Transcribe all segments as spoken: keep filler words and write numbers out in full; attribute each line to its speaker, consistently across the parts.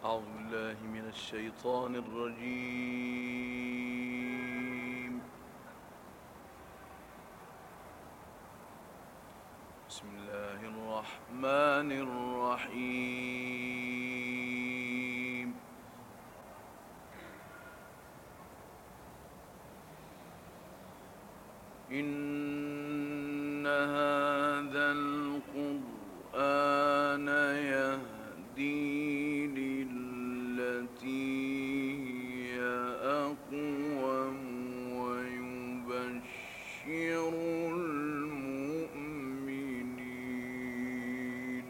Speaker 1: أعوذ بالله من الشيطان الرجيم. بسم الله الرحمن الرحيم. إن هذا القرآن يهدي للتي هي أقوم ويبشر المؤمنين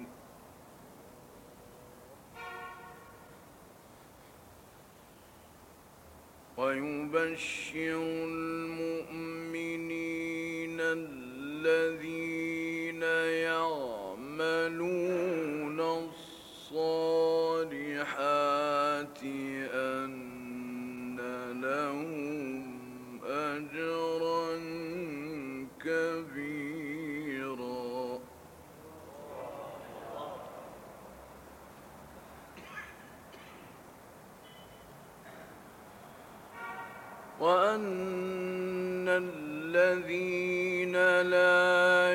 Speaker 1: ويبشر المؤمنين الذين يعملون الصالحات أن لهم أجرا كبيرا وأن الذين لا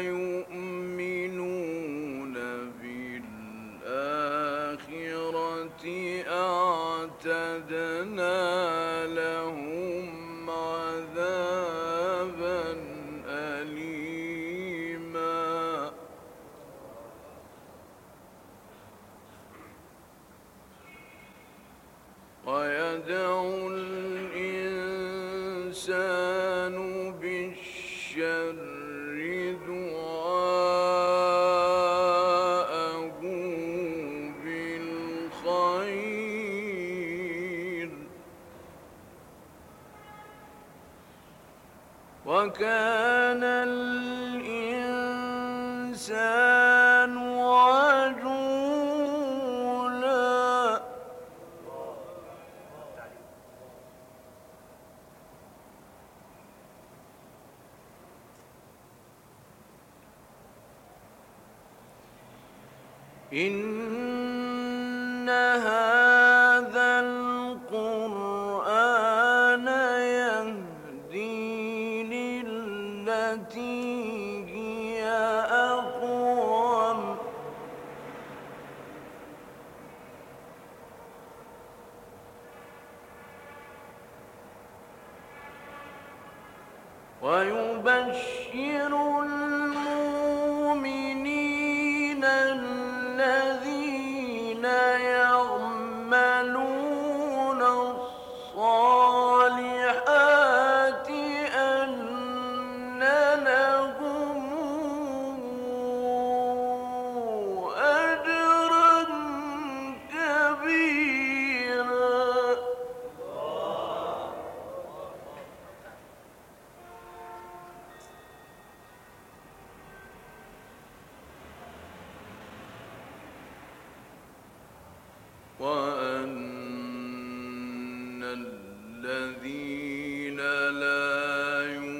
Speaker 1: يؤمنون بالآخرة أعتدنا لهم عذابا أليما ويدعو الإنسان بالشر دعاءه بالخير وكان الإنسان عجولا إن هذا القرآن يهدي للتي هي أقوم ويبشر المؤمنين الذين يعملون الصالحات أن لهم أجرا كبيرا وأن الذين لا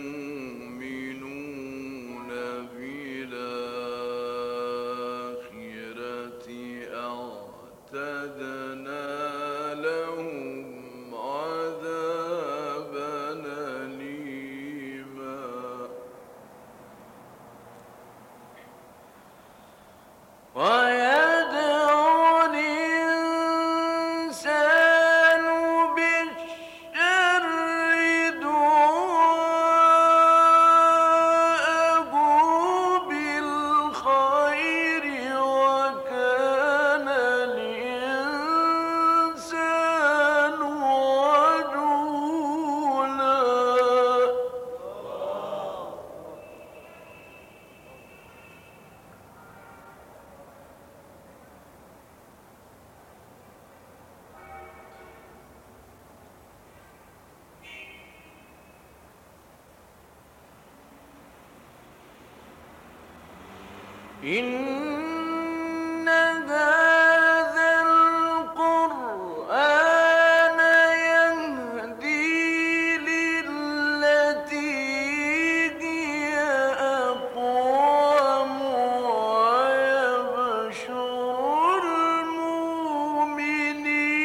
Speaker 1: يؤمنون بالآخرة أعتدنا لهم عذابا أليما ويدعو الإنسان بالشر دعاءه بالخير وكان الإنسان عجولا إن هذا القرآن يهدي للتي هي أقوم ويبشر المؤمنين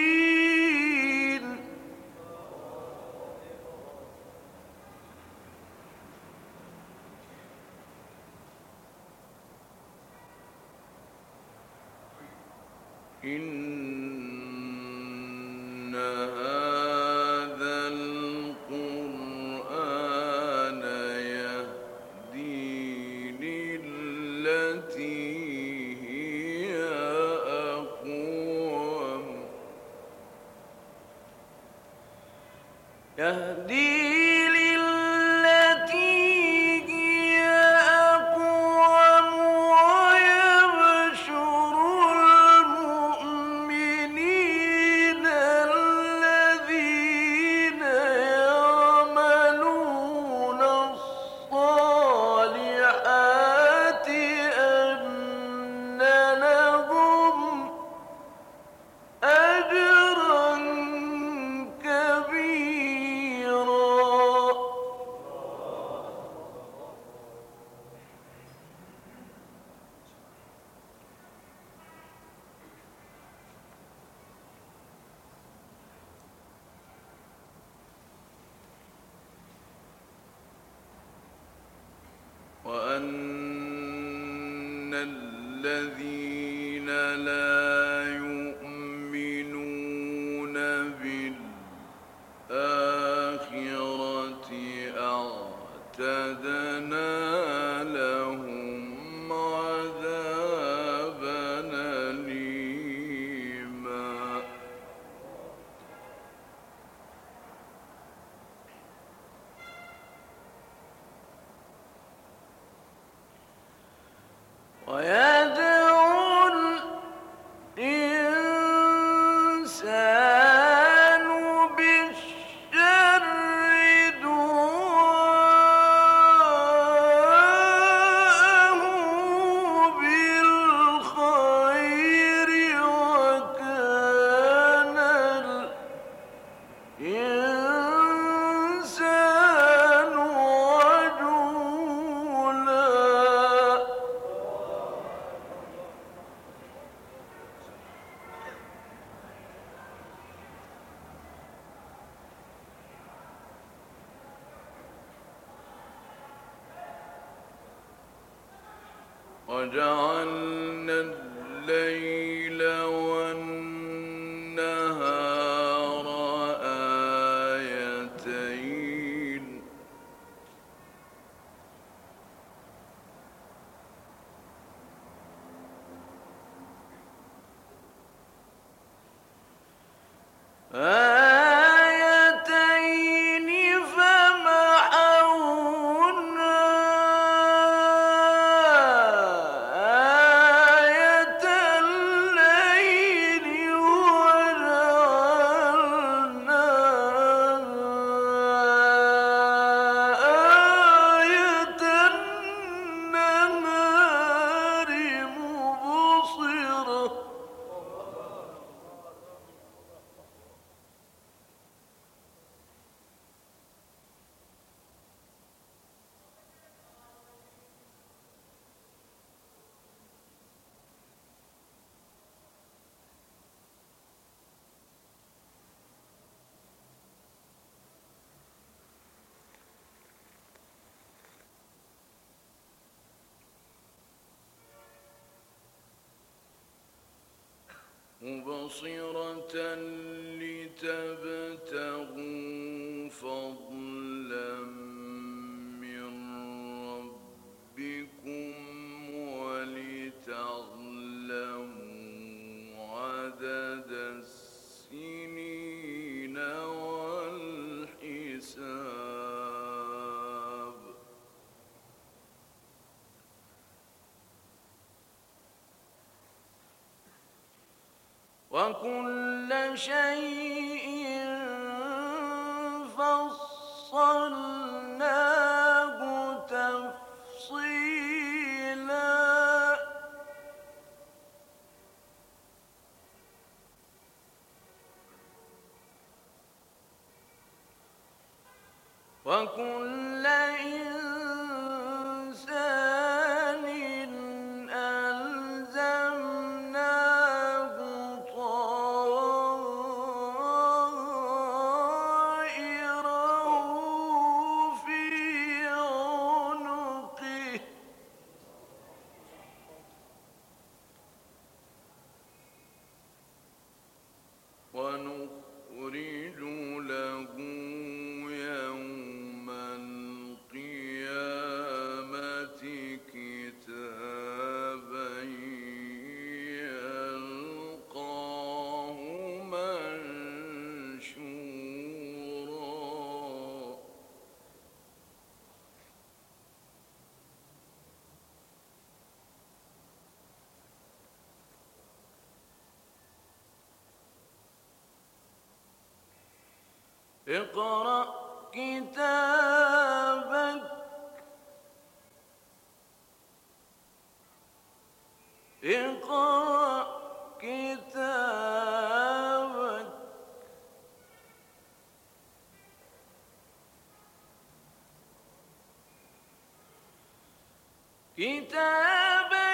Speaker 1: إن هذا القرآن يهدي للتي هي أقوم يهدي وأن الذين لا يؤمنون بالآخرة أعتدنا لهم عذابا أليما ويدعو الإنسان بالشر دعاءه بالخير وكان الإنسان عجولا وجعلنا الليل والنهار آيتين آيتين فمحونا آية الليل وجعلنا آية النهار مبصرة مبصرة لتبتغوا فضلا من ربكم ولتعلموا عدد السنين والحساب وكل شيء فصلناه تفصيلا وكل إنسان ألزمناه طائره في عنقه اقرأ كتابك اقرأ كتابك كتابا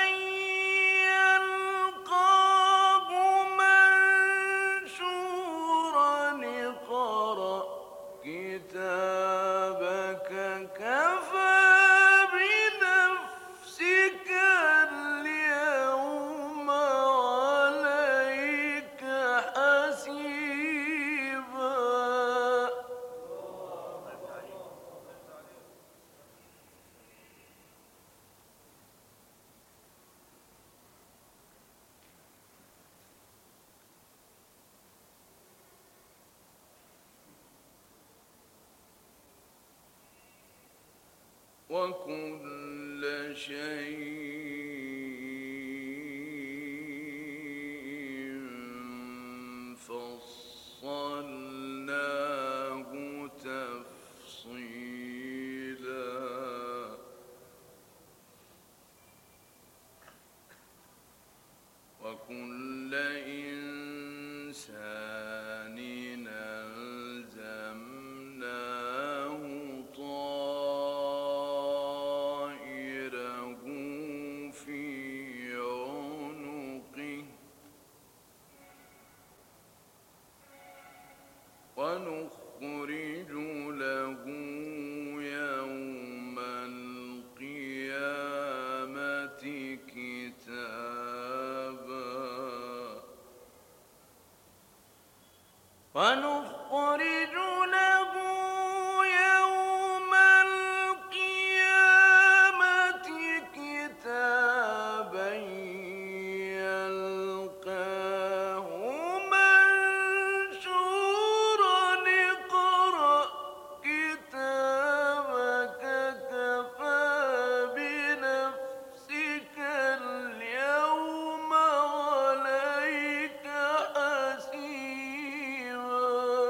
Speaker 1: يلقاه منشورا اقرأ كتابك كفى بنفسك اليوم عليك حسيبا. وكل شيء فصلناه تفصيلا وكل إنسان ألزمناه طائره في عنقه ونخرج له يوم القيامة كتابا ونخرج له يوم القيامة كتابا يلقاه منشورا اقرأ كتابك كفى بنفسك اليوم عليك حسيبا.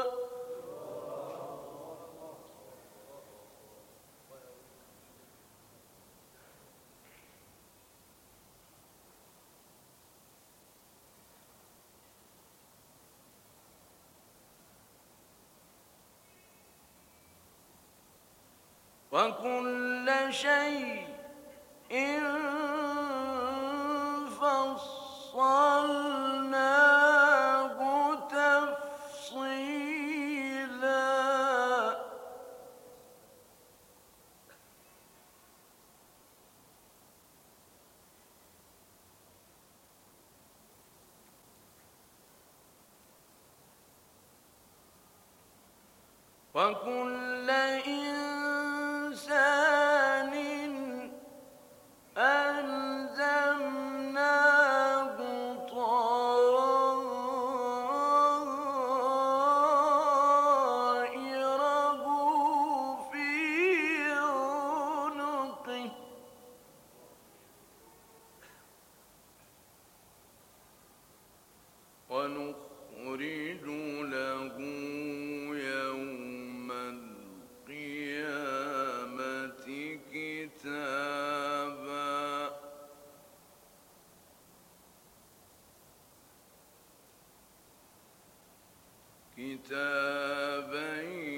Speaker 1: وكل شيء فصلناه تفصيلا وكل إنسان ألزمناه طائره في عنقه ونخرج له يوم القيامة كتابا كتابا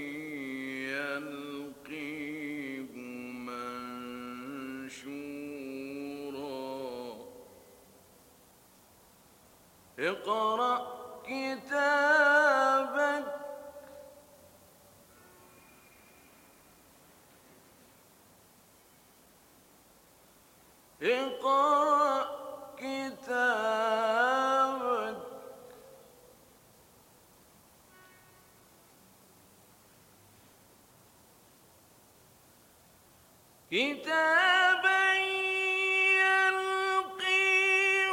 Speaker 1: يلقيه منشورا اقرأ كتابك اقرأ كتابك كتابا يلقيه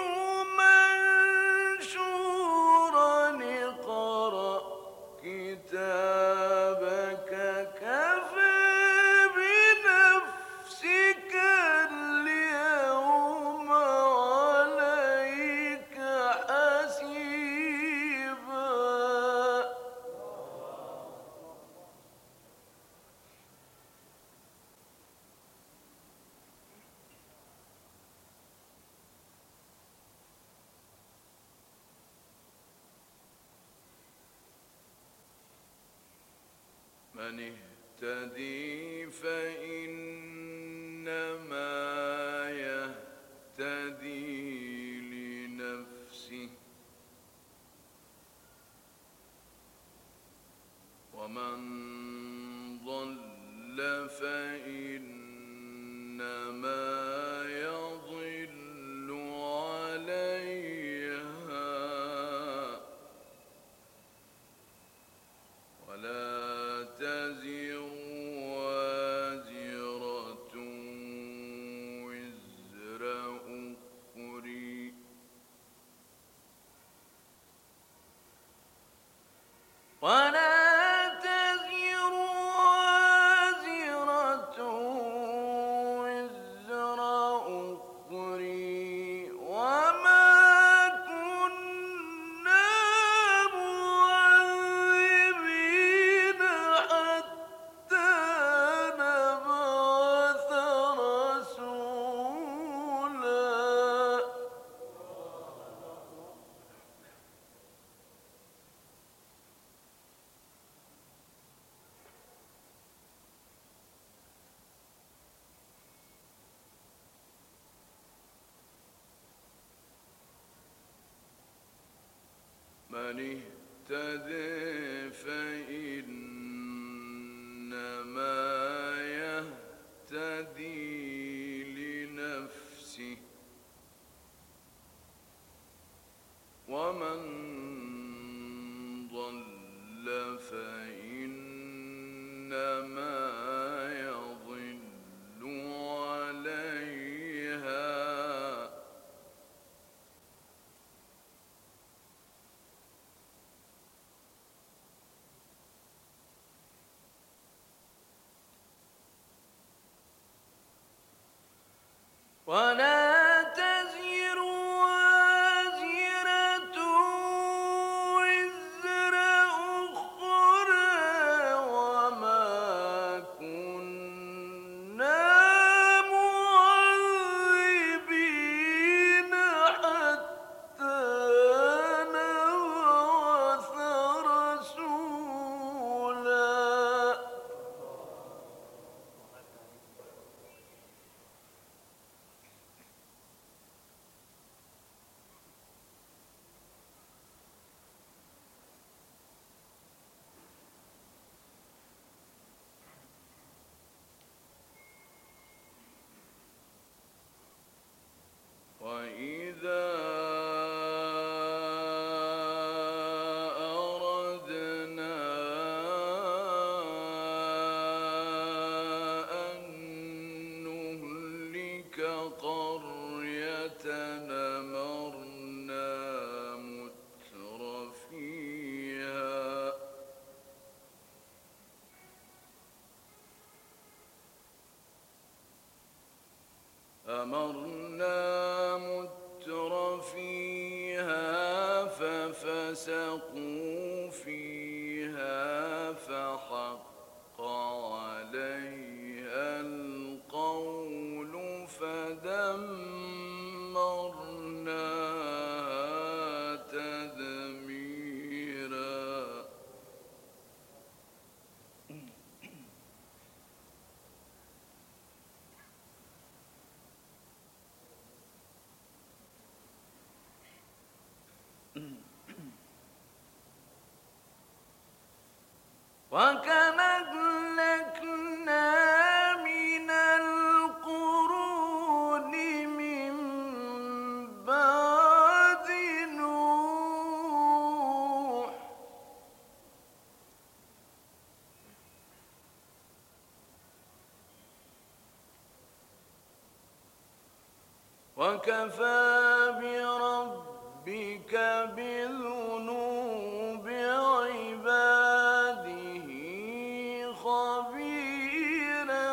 Speaker 1: منشورا اقرأ كتابك كفى بنفسك اليوم عليك حسيبا. من اهتدي فإنما يهتدي لنفسه ومن ضل فإنما يضل عليها ولا تزر وازرة وزر أخرى ولا تزر وازرة وزر أخرى وما كنا معذبين حتى نبعث رسولا من اهتدى فإنما يهتدي لنفسه ومن ضل فإنما يضل عليها ولا تزر وازرة وزر أخرى وما كنا معذبين حتى نبعث رسولا وإذا أردنا أن نهلك قرية أمرنا متر فيها أمرنا متر فيها ففسقوا فيها فحق عليها القول فدمرناها تدميرا وكم أهلكنا من القرون من بعد نوح وكفى بربك بذنوب عباده خبيرا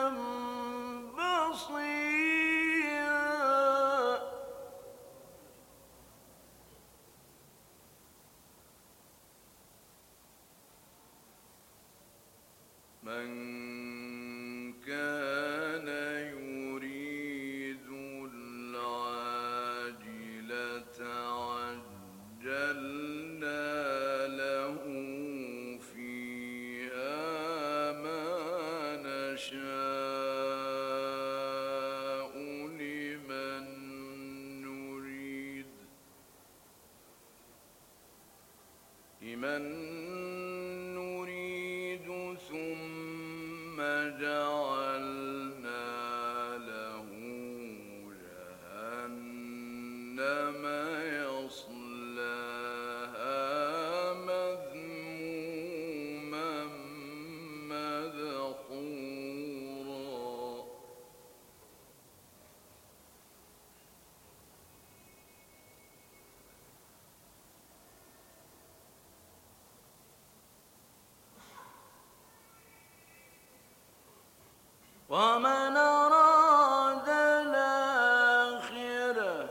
Speaker 1: بصيرا من كان يريد العاجلة لمن نريد ثم جعلنا له جهنم يصلاها مذموما مدحورا ومن أراد الآخرة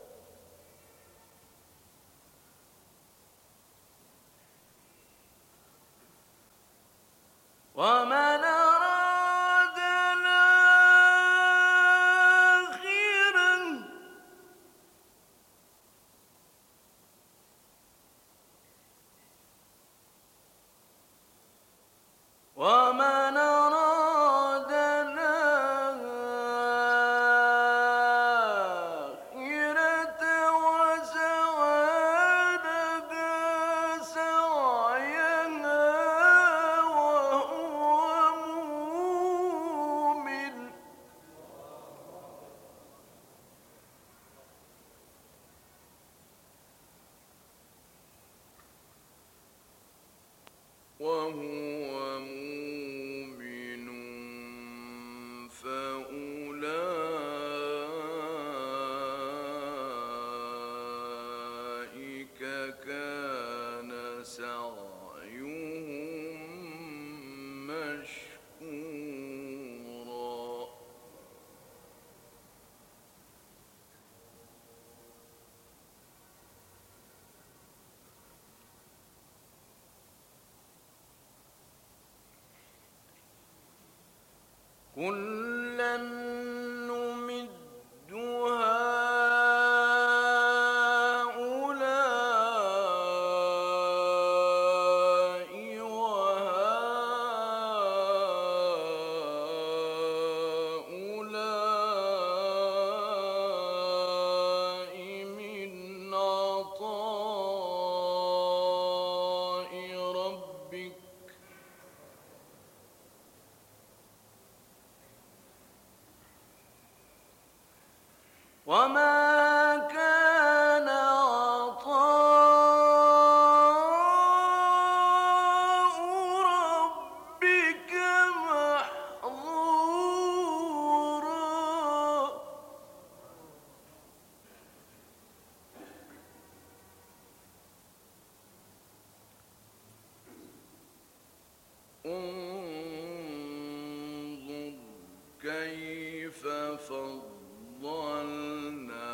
Speaker 1: ومن أراد الآخرة ومن أراد الآخرة وسعى لها سعيها وهو مؤمن وهو مؤمن فأولئك كان سعيهم مشكورا كلا نمد هؤلاء وهؤلاء من عطاء ربك وما كان عطاء ربك محظورا انظر كيف فضلنا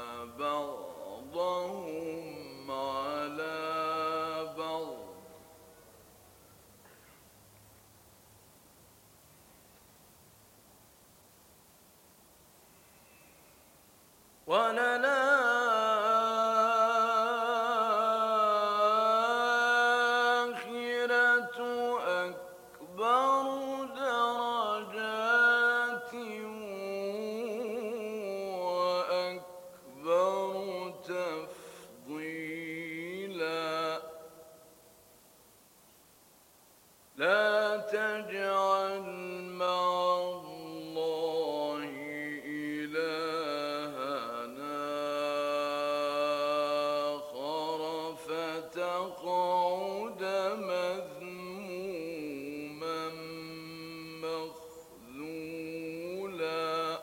Speaker 1: بعضهم على بعض وللآخرة أكبر درجات وأكبر تفضيلا لا تجعل مع الله إلهنا آخر فتقعد مذموما مخذولا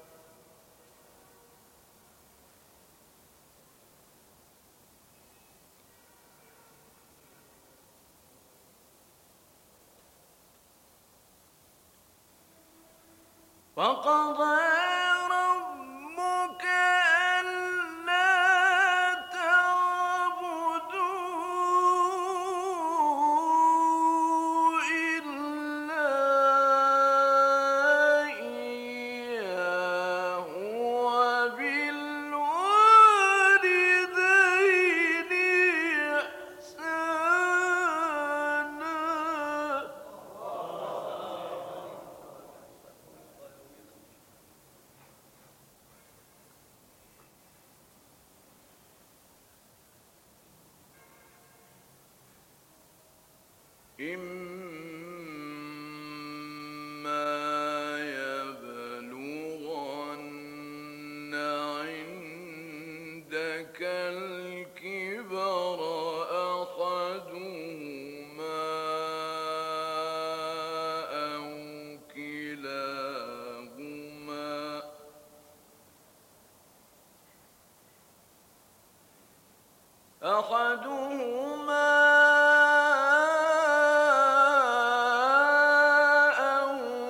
Speaker 1: وقضى ربك ألا تعبدوا إلا إياه وبالوالدين إحسانا إما يبلغن عندك الكبر أحدهما أو كلاهما أحدهما أو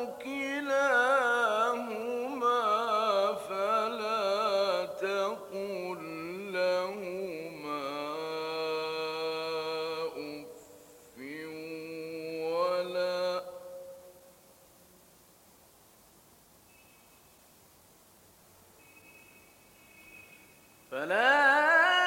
Speaker 1: كلاهما فلا تقل لهما أف ولا فلا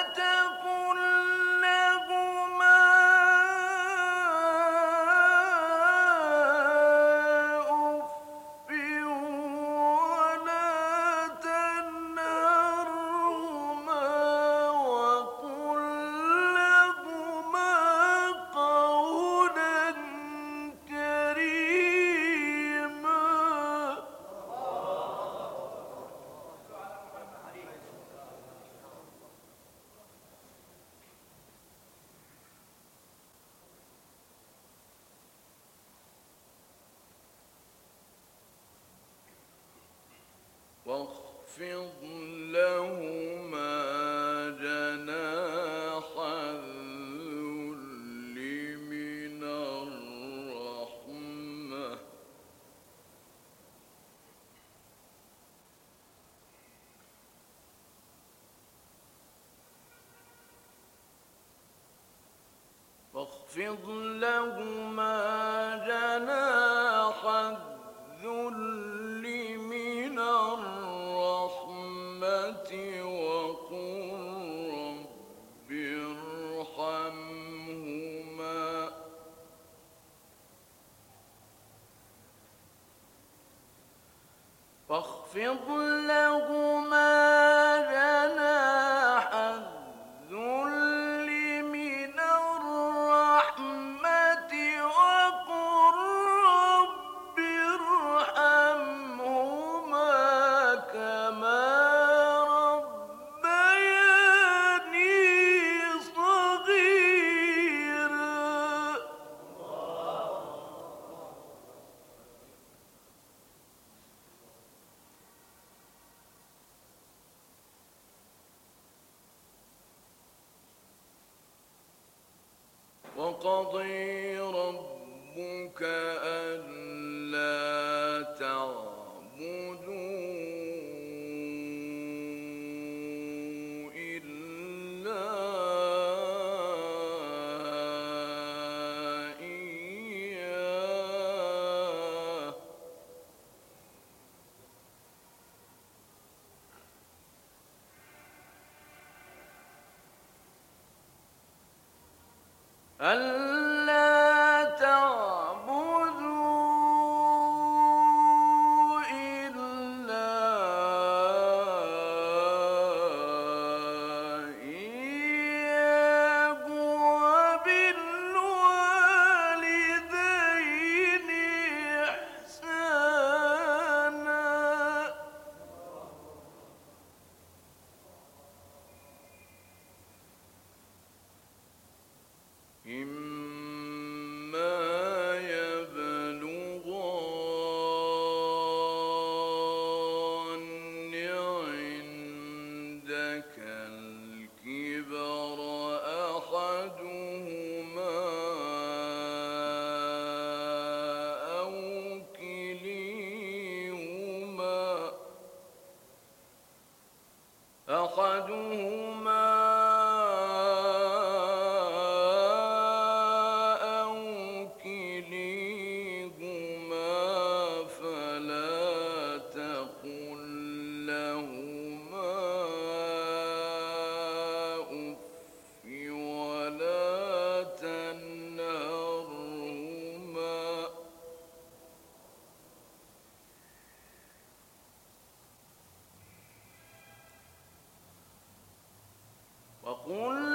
Speaker 1: واخفض لهما جناح الذل من الرحمة واخفض لهما جناح الذل من الرحمة وقل رب ارحمهما واخفض لهما جناح الذل من الرحمة وقل رب ارحمهما كما ربياني صغيرا وقضي ربك ألا تعبدوا إلا إياه ألا تعبدوا إلا إياه وبالوالدين إحسانا إما يبلغن عندك الكبر أحدهما أو كليهما أحدهما وقل